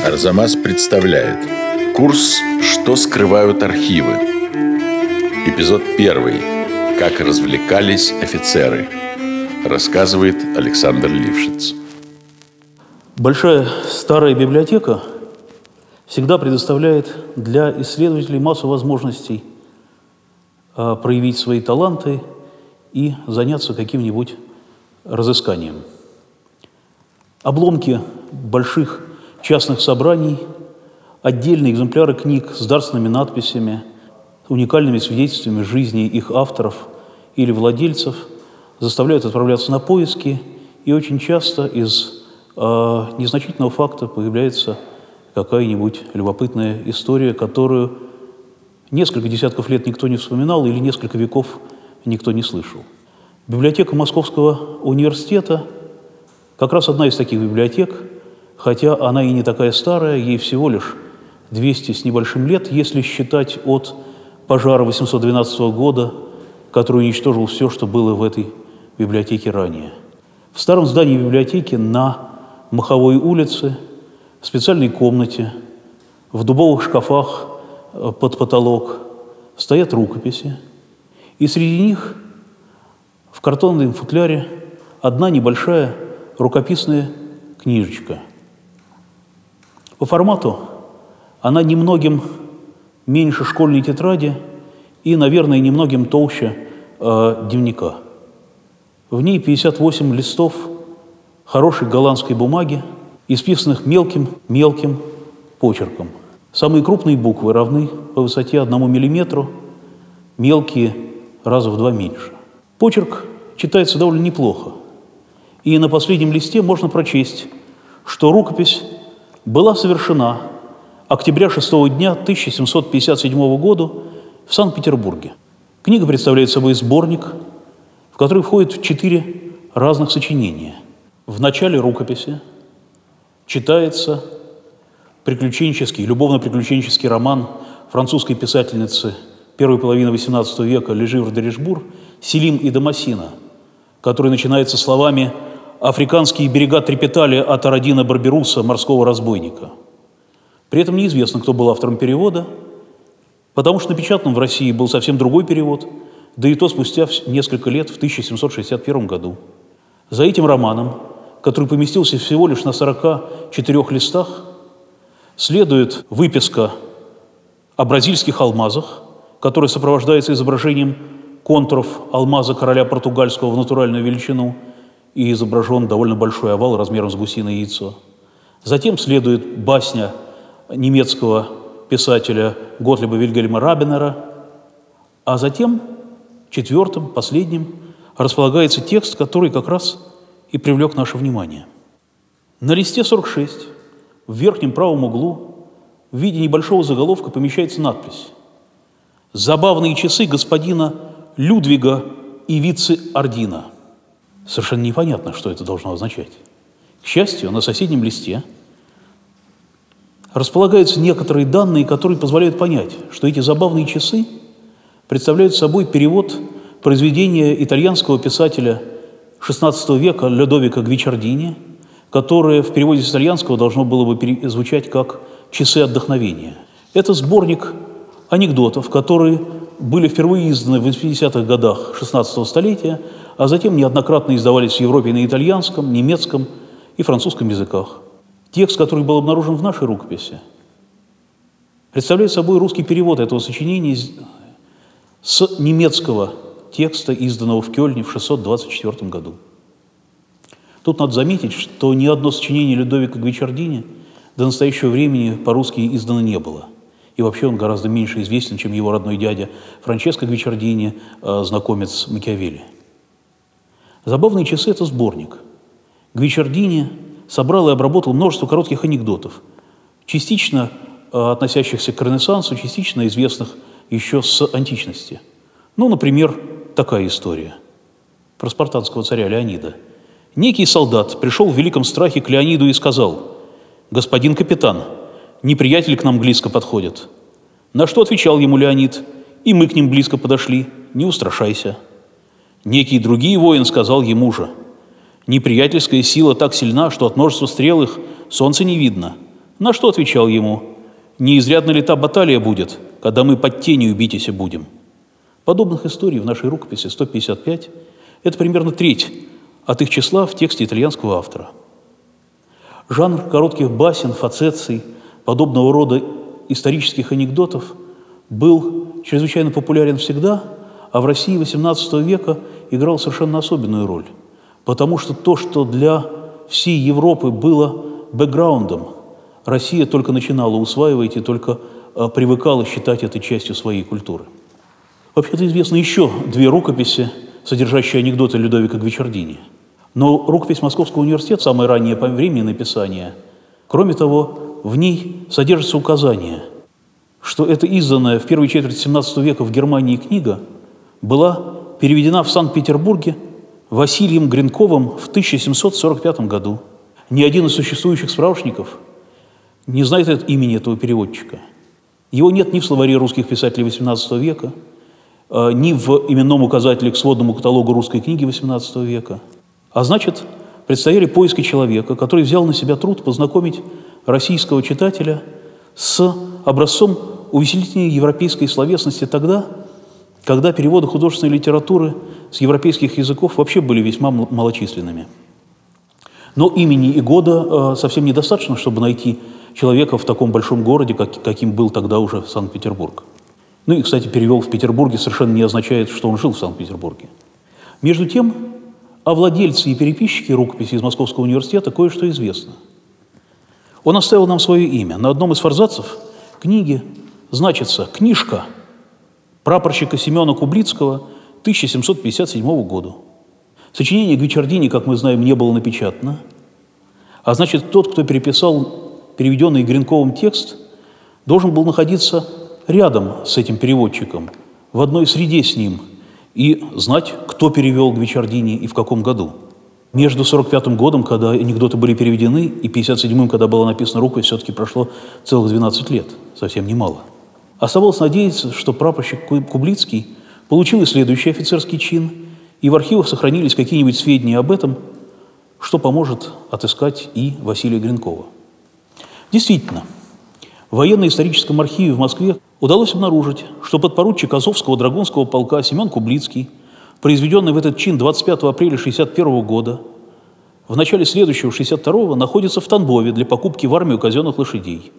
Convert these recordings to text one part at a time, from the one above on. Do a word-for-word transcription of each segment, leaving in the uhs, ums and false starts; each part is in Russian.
Арзамас представляет курс «Что скрывают архивы». Эпизод первый. Как развлекались офицеры. Рассказывает Александр Лившиц. Большая старая библиотека всегда предоставляет для исследователей массу возможностей а, проявить свои таланты и заняться каким-нибудь разысканием. Обломки больших частных собраний, отдельные экземпляры книг с дарственными надписями, уникальными свидетельствами жизни их авторов или владельцев заставляют отправляться на поиски, и очень часто из э, незначительного факта появляется какая-нибудь любопытная история, которую несколько десятков лет никто не вспоминал или несколько веков никто не слышал. Библиотека Московского университета как раз одна из таких библиотек, хотя она и не такая старая, ей всего лишь двести с небольшим лет, если считать от пожара восемьсот двенадцатого года, который уничтожил все, что было в этой библиотеке ранее. В старом здании библиотеки на Маховой улице, в специальной комнате, в дубовых шкафах под потолок стоят рукописи, и среди них в картонном футляре одна небольшая рукописная книжечка. По формату она немногим меньше школьной тетради и, наверное, немногим толще э, дневника. В ней пятьдесят восемь листов хорошей голландской бумаги, исписанных мелким-мелким почерком. Самые крупные буквы равны по высоте одному миллиметру, мелкие раза в два меньше. Почерк читается довольно неплохо. И на последнем листе можно прочесть, что рукопись была совершена октября шестого дня тысяча семьсот пятьдесят седьмого года в Санкт-Петербурге. Книга представляет собой сборник, в который входит четыре разных сочинения. В начале рукописи читается приключенческий, любовно-приключенческий роман французской писательницы первой половины восемнадцатого века Леживр де Ришбур «Селим и Дамасина», который начинается словами «Африканские берега трепетали от Араддина Барберуса, морского разбойника». При этом неизвестно, кто был автором перевода, потому что напечатан в России был совсем другой перевод, да и то спустя несколько лет, в тысяча семьсот шестьдесят первом году. За этим романом, который поместился всего лишь на сорока четырёх листах, следует выписка о бразильских алмазах, которая сопровождается изображением контуров алмаза короля португальского в натуральную величину, и изображен довольно большой овал размером с гусиное яйцо. Затем следует басня немецкого писателя Готлиба Вильгельма Рабинера, а затем, четвертым, последним, располагается текст, который как раз и привлек наше внимание. На листе сорок шесть, в верхнем правом углу, в виде небольшого заголовка помещается надпись «Забавные часы господина Людвига и вице-ордина». Совершенно непонятно, что это должно означать. К счастью, на соседнем листе располагаются некоторые данные, которые позволяют понять, что эти забавные часы представляют собой перевод произведения итальянского писателя шестнадцатого века Людовико Гвичардини, которое в переводе с итальянского должно было бы звучать как «часы отдохновения». Это сборник анекдотов, которые были впервые изданы в восьмидесятых годах шестнадцатого столетия, а затем неоднократно издавались в Европе на итальянском, немецком и французском языках. Текст, который был обнаружен в нашей рукописи, представляет собой русский перевод этого сочинения с немецкого текста, изданного в Кёльне в шестьсот двадцать четвёртом году. Тут надо заметить, что ни одно сочинение Людовико Гвичардини до настоящего времени по-русски издано не было. И вообще он гораздо меньше известен, чем его родной дядя Франческо Гвичардини, знакомец Макиавелли. «Забавные часы» – это сборник. Гвичардини собрал и обработал множество коротких анекдотов, частично относящихся к Ренессансу, частично известных еще с античности. Ну, например, такая история про спартанского царя Леонида. Некий солдат пришел в великом страхе к Леониду и сказал: «Господин капитан, неприятели к нам близко подходят». На что отвечал ему Леонид: «И мы к ним близко подошли, не устрашайся». Некий другой воин сказал ему же: «Неприятельская сила так сильна, что от множества стрел их солнца не видно. На что отвечал ему: «Не изрядно ли та баталия будет, когда мы под тенью битися будем?» Подобных историй в нашей рукописи сто пятьдесят пять. Это примерно треть от их числа в тексте итальянского автора. Жанр коротких басен, фацеций, подобного рода исторических анекдотов был чрезвычайно популярен всегда, а в России восемнадцатого века играл совершенно особенную роль. Потому что то, что для всей Европы было бэкграундом, Россия только начинала усваивать и только а, привыкала считать этой частью своей культуры. Вообще-то известны еще две рукописи, содержащие анекдоты Людовика Гвичардини. Но рукопись Московского университета, самое раннее по времени написания, кроме того, в ней содержится указание, что эта изданная в первой четверти семнадцатого века в Германии книга была переведена в Санкт-Петербурге Василием Гринковым в тысяча семьсот сорок пятом году. Ни один из существующих справочников не знает имени этого переводчика. Его нет ни в словаре русских писателей восемнадцатого века, ни в именном указателе к сводному каталогу русской книги восемнадцатого века. А значит, предстояли поиски человека, который взял на себя труд познакомить российского читателя с образцом увеселительной европейской словесности тогда, когда переводы художественной литературы с европейских языков вообще были весьма малочисленными. Но имени и года э, совсем недостаточно, чтобы найти человека в таком большом городе, как, каким был тогда уже Санкт-Петербург. Ну и, кстати, перевел в Петербурге совершенно не означает, что он жил в Санкт-Петербурге. Между тем, о владельце и переписчике рукописи из Московского университета кое-что известно. Он оставил нам свое имя. На одном из форзацев книги значится «Книжка прапорщика Семена Кублицкого тысяча семьсот пятьдесят седьмого года». Сочинение Гвичардини, как мы знаем, не было напечатано. А значит, тот, кто переписал переведенный Гринковым текст, должен был находиться рядом с этим переводчиком, в одной среде с ним, и знать, кто перевел Гвичардини и в каком году. Между сорок пятым годом, когда анекдоты были переведены, и пятьдесят седьмым, когда была написана рукопись, все-таки прошло целых двенадцать лет, совсем немало. Оставалось надеяться, что прапорщик Кублицкий получил и следующий офицерский чин, и в архивах сохранились какие-нибудь сведения об этом, что поможет отыскать и Василия Гринкова. Действительно, в военно-историческом архиве в Москве удалось обнаружить, что подпоручик Азовского драгунского полка Семен Кублицкий, произведенный в этот чин двадцать пятого апреля шестьдесят первого года, в начале следующего, шестьдесят второго, находится в Тамбове для покупки в армию казенных лошадей.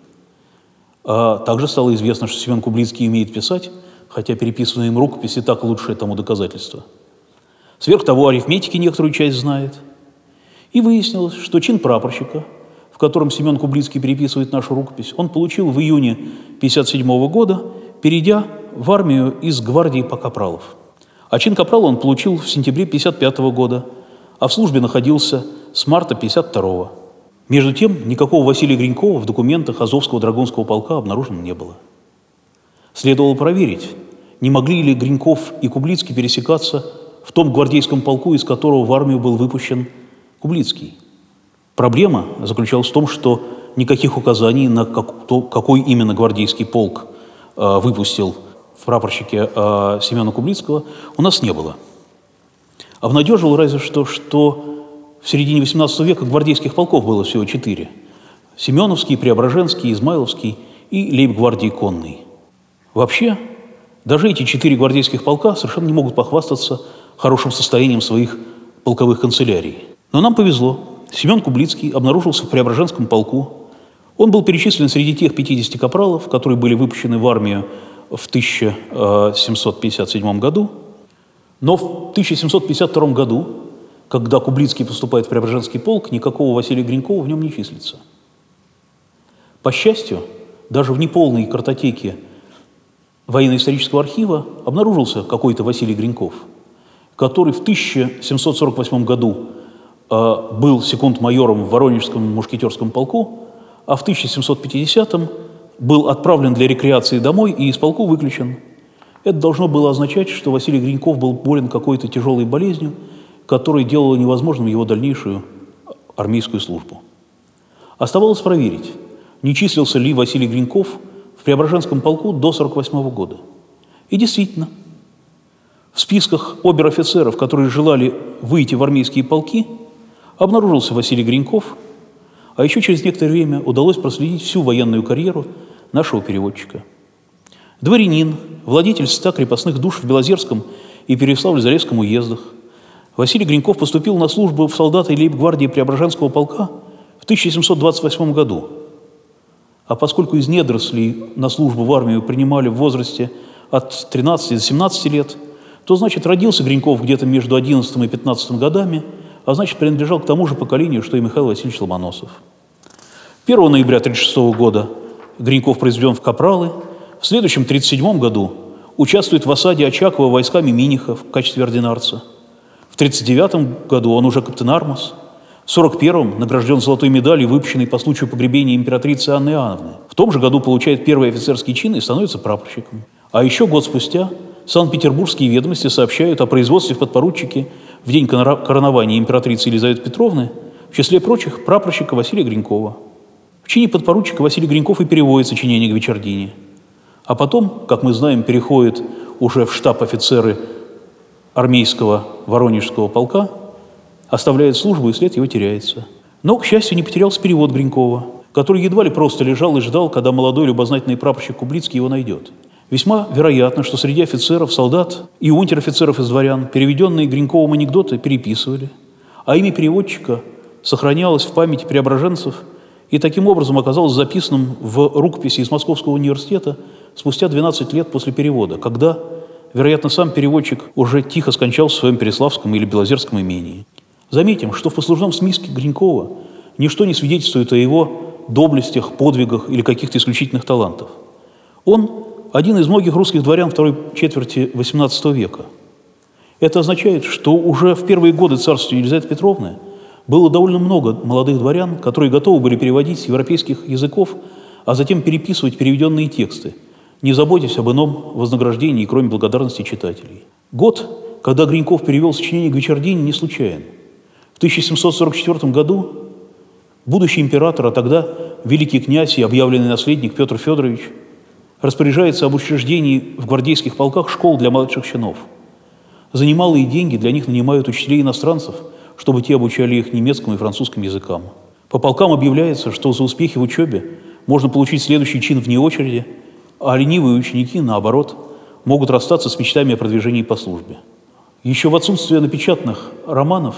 А также стало известно, что Семен Кублицкий умеет писать, хотя переписанные им рукописи так лучшее тому доказательство. Сверх того, арифметики некоторую часть знает. И выяснилось, что чин прапорщика, в котором Семен Кублицкий переписывает нашу рукопись, он получил в июне пятьдесят седьмого года, перейдя в армию из гвардии по капралов. А чин капрала он получил в сентябре пятьдесят пятого года, а в службе находился с марта пятьдесят второго. Между тем, никакого Василия Гринкова в документах Азовского драгунского полка обнаружено не было. Следовало проверить, не могли ли Гринков и Кублицкий пересекаться в том гвардейском полку, из которого в армию был выпущен Кублицкий. Проблема заключалась в том, что никаких указаний на как, то, какой именно гвардейский полк э, выпустил в прапорщике э, Семена Кублицкого, у нас не было. Обнадеживало разве что, что в середине восемнадцатого века гвардейских полков было всего четыре. Семеновский, Преображенский, Измайловский и лейб-гвардии конный. Вообще, даже эти четыре гвардейских полка совершенно не могут похвастаться хорошим состоянием своих полковых канцелярий. Но нам повезло. Семен Кублицкий обнаружился в Преображенском полку. Он был перечислен среди тех пятидесяти капралов, которые были выпущены в армию в тысяча семьсот пятьдесят седьмом году. Но в тысяча семьсот пятьдесят втором году, когда Кублицкий поступает в Преображенский полк, никакого Василия Гринкова в нем не числится. По счастью, даже в неполной картотеке военно-исторического архива обнаружился какой-то Василий Гринков, который в тысяча семьсот сорок восьмом году э, был секунд-майором в Воронежском мушкетерском полку, а в тысяча семьсот пятидесятом был отправлен для рекреации домой и из полку выключен. Это должно было означать, что Василий Гринков был болен какой-то тяжелой болезнью, которая делала невозможным его дальнейшую армейскую службу. Оставалось проверить, не числился ли Василий Гринков в Преображенском полку до сорок восьмого года. И действительно, в списках обер-офицеров, которые желали выйти в армейские полки, обнаружился Василий Гринков, А еще через некоторое время удалось проследить всю военную карьеру нашего переводчика. Дворянин, владетель ста крепостных душ в Белозерском и Переяславль-Зарезском уездах, Василий Гриньков поступил на службу в солдаты лейб-гвардии Преображенского полка в тысяча семьсот двадцать восьмом году. А поскольку из недорослей на службу в армию принимали в возрасте от тринадцати до семнадцати лет, то, значит, родился Гриньков где-то между одиннадцатым и пятнадцатым годами, а значит, принадлежал к тому же поколению, что и Михаил Васильевич Ломоносов. первого ноября тысяча девятьсот тридцать шестого года Гриньков произведен в капралы, в следующем, тысяча девятьсот тридцать седьмом году, участвует в осаде Очакова войсками Миниха в качестве ординарца. В тысяча девятьсот тридцать девятом году он уже капитан-армус. В сорок первом награжден золотой медалью, выпущенной по случаю погребения императрицы Анны Иоанновны. В том же году получает первый офицерский чин и становится прапорщиком. А еще год спустя Санкт-Петербургские ведомости сообщают о производстве в подпоручике в день коронования императрицы Елизаветы Петровны, в числе прочих, прапорщика Василия Гринькова. В чине подпоручика Василий Гриньков и переводит сочинение Гвичардини. А потом, как мы знаем, переходит уже в штаб офицеры армейского Воронежского полка, оставляет службу, и след его теряется. Но, к счастью, не потерялся перевод Гринькова, который едва ли просто лежал и ждал, когда молодой любознательный прапорщик Кублицкий его найдет. Весьма вероятно, что среди офицеров, солдат и унтер-офицеров из дворян переведенные Гриньковым анекдоты переписывали, а имя переводчика сохранялось в памяти преображенцев и таким образом оказалось записанным в рукописи из Московского университета спустя двенадцать лет после перевода, когда, вероятно, сам переводчик уже тихо скончался в своем Переславском или Белозерском имении. Заметим, что в послужном списке Гринькова ничто не свидетельствует о его доблестях, подвигах или каких-то исключительных талантах. Он один из многих русских дворян второй четверти восемнадцатого века. Это означает, что уже в первые годы царствования Елизаветы Петровны было довольно много молодых дворян, которые готовы были переводить с европейских языков, а затем переписывать переведенные тексты, не заботясь об ином вознаграждении, кроме благодарности читателей. Год, когда Гриньков перевел сочинение Гвичардини, не случайен. В тысяча семьсот сорок четвёртом году будущий император, а тогда великий князь и объявленный наследник Петр Федорович распоряжается об учреждении в гвардейских полках школ для младших чинов. За немалые деньги для них нанимают учителей иностранцев, чтобы те обучали их немецкому и французскому языкам. По полкам объявляется, что за успехи в учебе можно получить следующий чин вне очереди, а ленивые ученики, наоборот, могут расстаться с мечтами о продвижении по службе. Еще в отсутствие напечатанных романов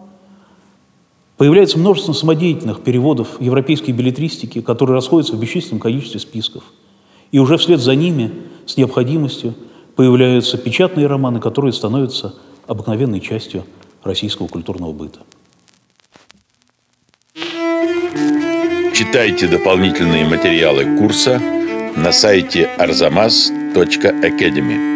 появляется множество самодеятельных переводов европейской беллетристики, которые расходятся в бесчисленном количестве списков. И уже вслед за ними, с необходимостью, появляются печатные романы, которые становятся обыкновенной частью российского культурного быта. Читайте дополнительные материалы курса на сайте арзамас точка академи.